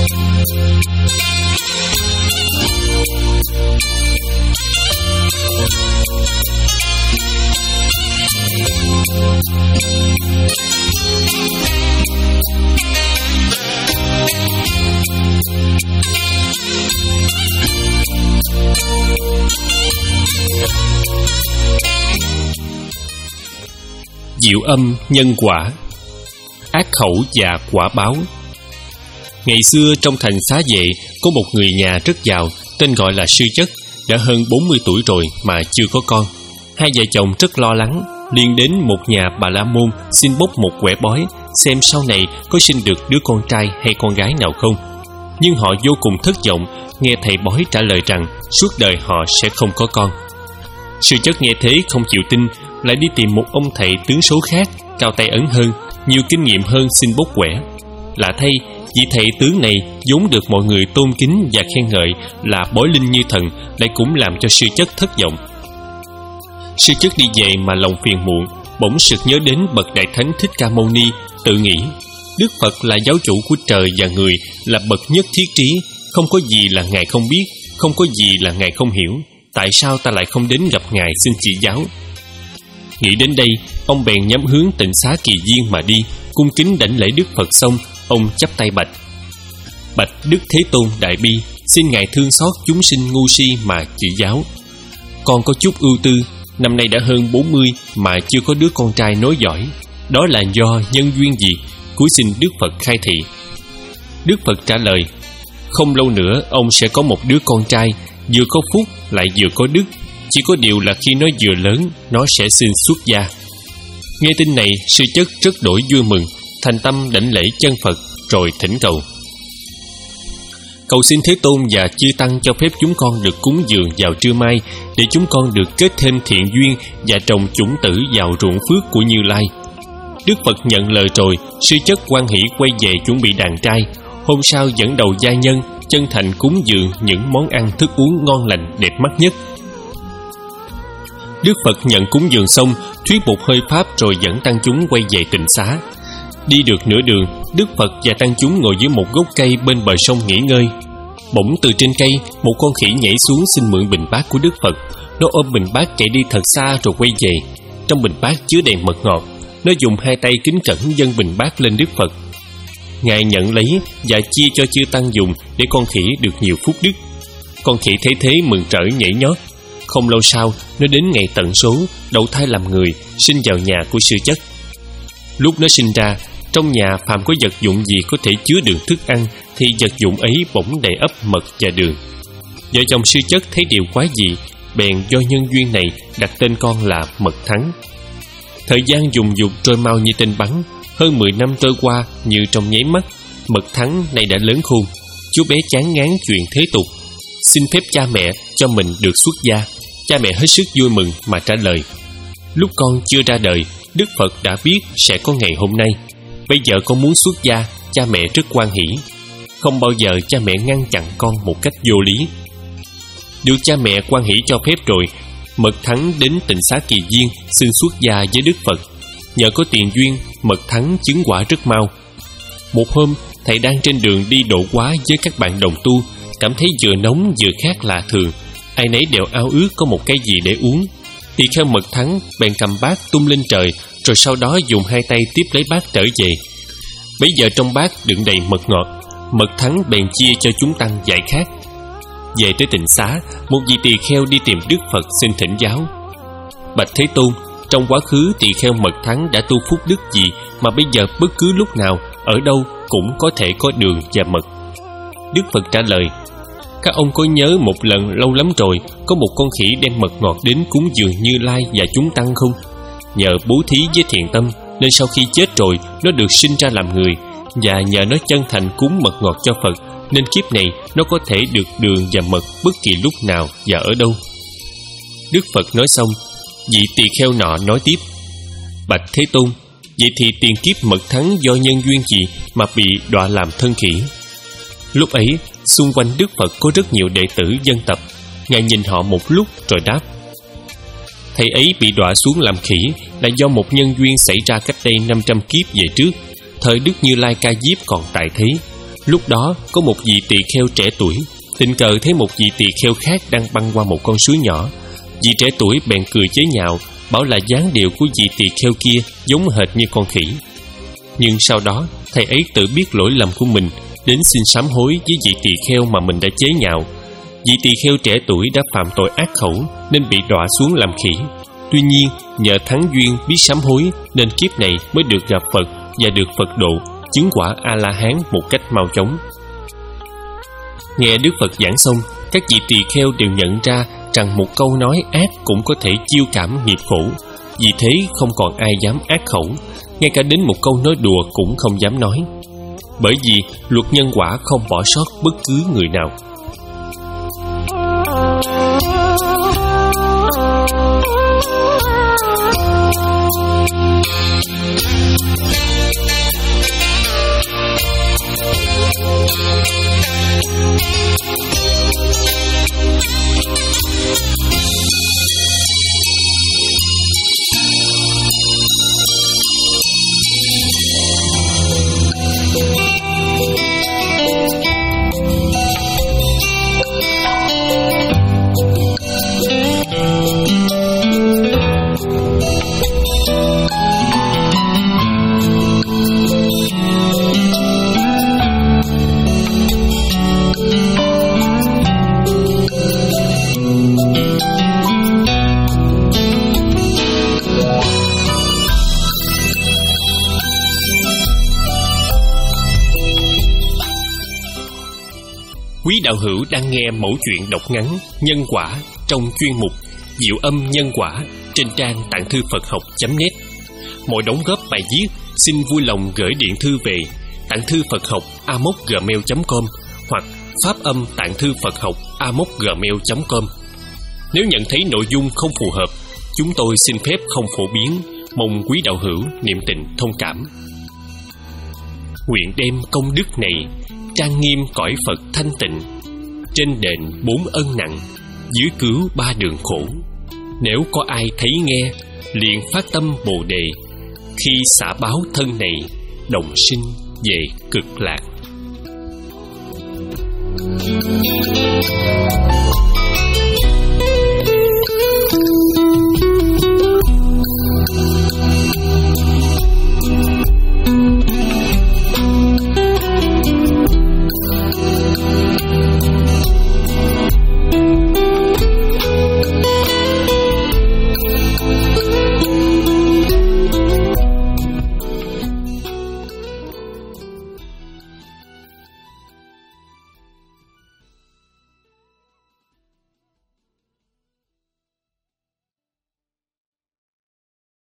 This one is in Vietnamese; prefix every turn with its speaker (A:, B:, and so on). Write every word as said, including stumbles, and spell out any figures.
A: Diệu âm nhân quả, ác khẩu và quả báo. Ngày xưa trong thành Xá Vệ có một người nhà rất giàu, tên gọi là Sư Chất, đã hơn bốn mươi tuổi rồi mà chưa có con. Hai vợ chồng rất lo lắng, liền đến một nhà Bà La Môn xin bốc một quẻ bói, xem sau này có sinh được đứa con trai hay con gái nào không. Nhưng họ vô cùng thất vọng, nghe thầy bói trả lời rằng suốt đời họ sẽ không có con. Sư Chất nghe thế không chịu tin, lại đi tìm một ông thầy tướng số khác, cao tay ấn hơn, nhiều kinh nghiệm hơn xin bốc quẻ. Lạ thay, vị thầy tướng này vốn được mọi người tôn kính và khen ngợi là bói linh như thần, lại cũng làm cho Sư Chất thất vọng. Sư Chất đi về mà lòng phiền muộn, bỗng sực nhớ đến bậc Đại Thánh Thích Ca Mâu Ni, tự nghĩ: Đức Phật là giáo chủ của trời và người, là bậc nhất thiết trí, không có gì là Ngài không biết, không có gì là Ngài không hiểu. Tại sao ta lại không đến gặp Ngài xin chỉ giáo? Nghĩ đến đây, ông bèn nhắm hướng Tịnh Xá Kỳ Viên mà đi, cung kính đảnh lễ Đức Phật xong, ông chắp tay bạch: Bạch Đức Thế Tôn Đại Bi, xin Ngài thương xót chúng sinh ngu si mà chỉ giáo. Con có chút ưu tư, năm nay đã hơn bốn mươi mà chưa có đứa con trai nối dõi. Đó là do nhân duyên gì? Cúi xin Đức Phật khai thị. Đức Phật trả lời: Không lâu nữa ông sẽ có một đứa con trai, vừa có phúc lại vừa có đức. Chỉ có điều là khi nó vừa lớn, nó sẽ xin xuất gia. Nghe tin này, Sư Chất rất đổi vui mừng, thành tâm đảnh lễ chân Phật rồi thỉnh cầu: Cầu xin Thế Tôn và chư tăng cho phép chúng con được cúng dường vào trưa mai, để chúng con được kết thêm thiện duyên và trồng chủng tử vào ruộng phước của Như Lai. Đức Phật nhận lời rồi, Sư Chất hoan hỷ quay về chuẩn bị đàn trai. Hôm sau dẫn đầu gia nhân chân thành cúng dường những món ăn thức uống ngon lành đẹp mắt nhất. Đức Phật nhận cúng dường xong, thuyết một hơi pháp rồi dẫn tăng chúng quay về Tịnh Xá. Đi được nửa đường, Đức Phật và tăng chúng ngồi dưới một gốc cây bên bờ sông nghỉ ngơi. Bỗng từ trên cây, một con khỉ nhảy xuống xin mượn bình bát của Đức Phật. Nó ôm bình bát chạy đi thật xa rồi quay về. Trong bình bát chứa đầy mật ngọt. Nó dùng hai tay kính cẩn dâng bình bát lên Đức Phật. Ngài nhận lấy và chia cho chư tăng dùng, để con khỉ được nhiều phúc đức. Con khỉ thấy thế mừng rỡ nhảy nhót. Không lâu sau, nó đến ngày tận số, đậu thai làm người, sinh vào nhà của Sư Chất. Lúc nó sinh ra, trong nhà phàm có vật dụng gì có thể chứa đựng thức ăn, thì vật dụng ấy bỗng đầy ắp mật và đường. Vợ chồng Sư Chất thấy điều quái dị, bèn do nhân duyên này đặt tên con là Mật Thắng. Thời gian dùng dục trôi mau như tên bắn. Hơn mười năm trôi qua như trong nháy mắt. Mật Thắng nay đã lớn khôn. Chú bé chán ngán chuyện thế tục, xin phép cha mẹ cho mình được xuất gia. Cha mẹ hết sức vui mừng mà trả lời: Lúc con chưa ra đời, Đức Phật đã biết sẽ có ngày hôm nay. Bây giờ con muốn xuất gia, cha mẹ rất hoan hỷ. Không bao giờ cha mẹ ngăn chặn con một cách vô lý. Được cha mẹ hoan hỷ cho phép rồi, Mật Thắng đến Tịnh Xá Kỳ Viên xin xuất gia với Đức Phật. Nhờ có tiền duyên, Mật Thắng chứng quả rất mau. Một hôm, thầy đang trên đường đi độ hóa với các bạn đồng tu, cảm thấy vừa nóng vừa khát lạ thường. Ai nấy đều ao ước có một cái gì để uống. Tỳ kheo Mật Thắng bèn cầm bát tung lên trời, rồi sau đó dùng hai tay tiếp lấy bát trở về. Bấy giờ trong bát đựng đầy mật ngọt. Mật Thắng bèn chia cho chúng tăng giải khát. Về tới Tịnh Xá, một vị tỳ kheo đi tìm Đức Phật xin thỉnh giáo: Bạch Thế Tôn, trong quá khứ tỳ kheo Mật Thắng đã tu phúc đức gì mà bây giờ bất cứ lúc nào, ở đâu cũng có thể có đường và mật? Đức Phật trả lời: Các ông có nhớ một lần lâu lắm rồi, có một con khỉ đem mật ngọt đến cúng dường Như Lai và chúng tăng không? Nhờ bố thí với thiện tâm nên sau khi chết rồi, nó được sinh ra làm người. Và nhờ nó chân thành cúng mật ngọt cho Phật, nên kiếp này nó có thể được đường và mật bất kỳ lúc nào và ở đâu. Đức Phật nói xong, vị tỳ kheo nọ nói tiếp: Bạch Thế Tôn, vậy thì tiền kiếp Mật Thắng do nhân duyên gì mà bị đọa làm thân khỉ? Lúc ấy, xung quanh Đức Phật có rất nhiều đệ tử dân tập. Ngài nhìn họ một lúc rồi đáp: Thầy ấy bị đọa xuống làm khỉ là do một nhân duyên xảy ra cách đây năm trăm kiếp về trước, thời Đức Như Lai Ca Diếp còn tại thế. Lúc đó có một vị tỳ kheo trẻ tuổi tình cờ thấy một vị tỳ kheo khác đang băng qua một con suối nhỏ. Vị trẻ tuổi bèn cười chế nhạo, bảo là dáng điệu của vị tỳ kheo kia giống hệt như con khỉ. Nhưng sau đó thầy ấy tự biết lỗi lầm của mình, đến xin sám hối với vị tỳ kheo mà mình đã chế nhạo. Vị tỳ kheo trẻ tuổi đã phạm tội ác khẩu nên bị đọa xuống làm khỉ. Tuy nhiên nhờ thắng duyên biết sám hối nên kiếp này mới được gặp Phật và được Phật độ, chứng quả A-la-hán một cách mau chóng. Nghe Đức Phật giảng xong, các vị tỳ kheo đều nhận ra rằng một câu nói ác cũng có thể chiêu cảm nghiệp khổ. Vì thế không còn ai dám ác khẩu, ngay cả đến một câu nói đùa cũng không dám nói. Bởi vì luật nhân quả không bỏ sót bất cứ người nào. Quý đạo hữu đang nghe mẩu chuyện đọc ngắn Nhân Quả trong chuyên mục Diệu Âm Nhân Quả trên trang tạng thư Phật học chấm net. Mọi đóng góp bài viết xin vui lòng gửi điện thư về tạng thư Phật học a mốc gmail chấm com hoặc pháp âm tạng thư Phật học a mốc gmail chấm com. Nếu nhận thấy nội dung không phù hợp, chúng tôi xin phép không phổ biến, mong quý đạo hữu niệm tình thông cảm. Nguyện đem công đức này trang nghiêm cõi Phật thanh tịnh, trên đền bốn ân nặng, dưới cứu ba đường khổ. Nếu có ai thấy nghe, liền phát tâm Bồ Đề, khi xả báo thân này, đồng sinh về cực lạc.